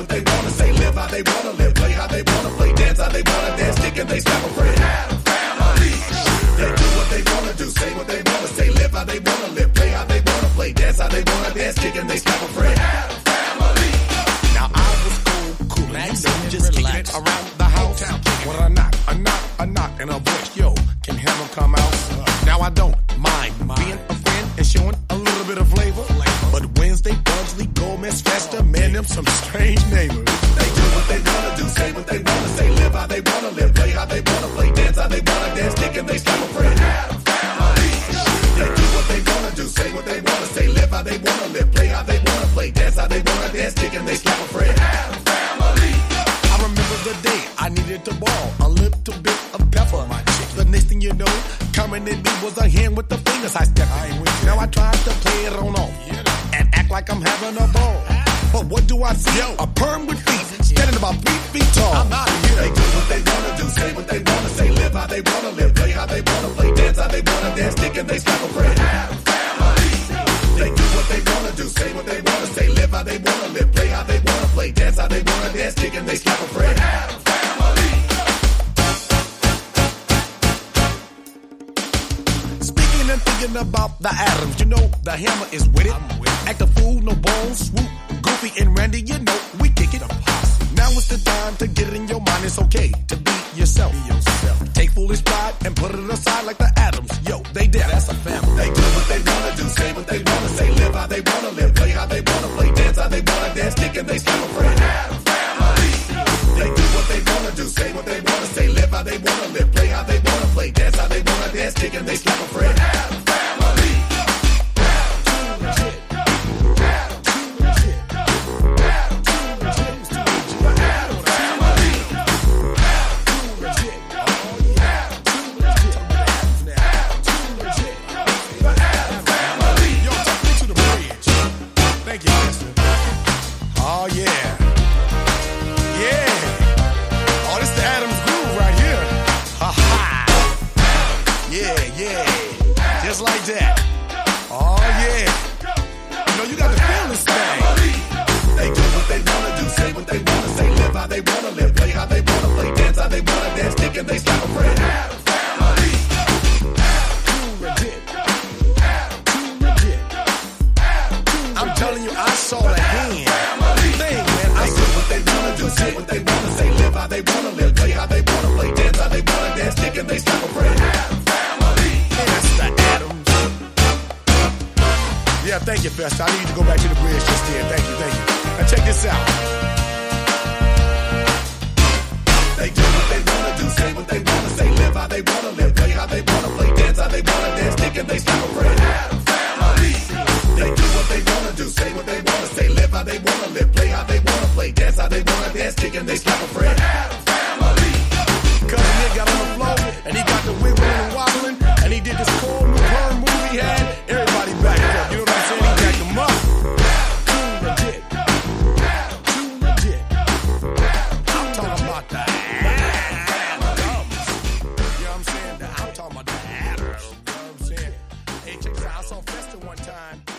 what they wanna say, live how they wanna live, play how they wanna play, dance how they wanna dance, kick and they stop a friend. Adam Family. They do what they wanna do, say what they wanna say, live how they wanna live, play how they wanna play, dance how they wanna dance, kick and they stop a friend. Adam Family. Now I was cool, and just kicking it around the house. When a knock, and a voice, yo, can heaven come out? Now I don't mind being a friend and showing a little bit of flavor. But Wednesday, Bugsley, Gomez, Festa, man, them some strange neighbors. They do what they wanna do, say what they wanna say, live how they wanna live, play how they wanna play, dance how they wanna dance, kick and they stop a friend. Adam Family. They do what they wanna do, say what they wanna say, live how they wanna live, play how they wanna play, dance how they wanna dance, kick and they stop a friend. Adam Family. I remember the day I needed to ball a little bit of pepper. The next thing you know, coming in me was a hand with the fingers I stepped in. Now I tried to play it on off and act like I'm having a ball. But what do I see? A perm with feet, standing about 3 feet tall. I'm out of here. They do what they wanna do, say what they wanna say, live how they wanna live, play how they wanna play, dance how they wanna dance, kick and they stop a friend. Adam Family. They do what they wanna do, say what they wanna say, live how they wanna live, play how they wanna play, dance how they wanna dance, kick and they stop a friend. Adam Family. Speaking and thinking about the Adams, you know the hammer is with it. Act a fool, no bones, swoop, Goofy and Randy, you know we kick it. Now it's the time to get it in your mind. It's okay to be yourself. Take foolish pride and put it aside like the Adams. Yo, they did. That's a family. They do what they wanna do, say what they wanna say, live how they wanna live, play how they wanna play, dance how they wanna dance, kick and they stop a friend. Adam Family. They do what they wanna do, say what they wanna say, live how they wanna live, play how they wanna play, dance how they wanna dance, kick and they stop a friend. Adam Family. Thank you, mister. Oh, yeah. Yeah. Oh, this the Adams groove right here. Ha ha. Yeah. Just like that. Oh, yeah. You know, you got to feel this thing. They do what they wanna do, say what they wanna say, live how they wanna live, play how they wanna play, dance how they wanna dance, kick and they stop a friend. Adam Family. I'm telling you, I saw the hand thing, man. They do what they wanna do, say what they wanna say, live how they wanna live, play how they wanna play, dance how they wanna dance, kick and they stop a friend. Adam Family. That's the Adams. Yeah, thank you, Festa. I need to go back to the bridge just then. Thank you. Now check this out. They do what they wanna do, say what they wanna say, live how they wanna live, play how they wanna play, dance how they wanna dance, kick and they stop a friend. Adam Family. They do what they wanna do, say what they wanna say, live how they wanna live, play how they wanna play, dance how they wanna dance, kick and they stop a friend. Adam Family. Cousin Nick got on the floor, and he got the wiggling and wobbling, and he did this cool new perm move he had. Everybody backed up, you know what I'm saying? He jacked them up. Too legit. I'm talking about the Adams. You know what I'm saying? I'm talking about the Adams. You know what I'm saying? Hey, check this out. I saw Festa one time.